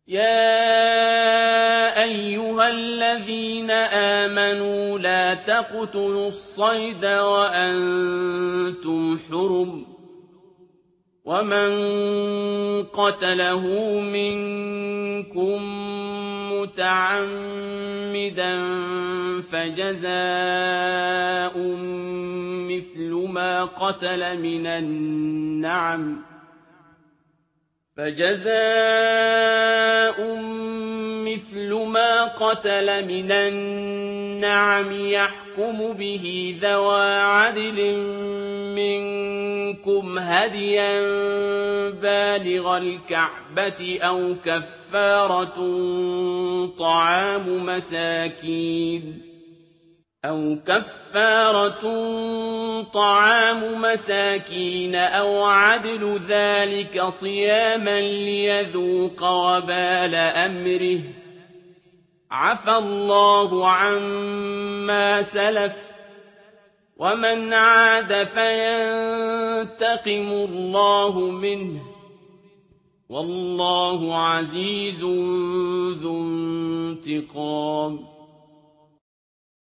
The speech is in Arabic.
يَا أَيُّهَا الَّذِينَ آمَنُوا لَا تَقْتُلُوا الصَّيْدَ وَأَنتُمْ حُرُمٌ ۚ وَمَن قَتَلَهُ مِنكُم مُّتَعَمِّدًا فَجَزَاءٌ مِّثْلُ مَا قَتَلَ مِنَ النَّعَمِ يَحْكُمُ بِهِ ذَوَا عَدْلٍ مِّنكُمْ هَدْيًا بَالِغَ الْكَعْبَةِ أَوْ كَفَّارَةٌ طَعَامُ مَسَاكِينَ أَوْ عَدْلُ ذَٰلِكَ صِيَامًا لِّيَذُوقَ وَبَالَ أَمْرِهِ ۗ عَفَا اللَّهُ عَمَّا سَلَفَ ۚ وَمَنْ عَادَ فَيَنتَقِمُ اللَّهُ مِنْهُ ۗ وَاللَّهُ عَزِيزٌ ذُو انتِقَامٍ.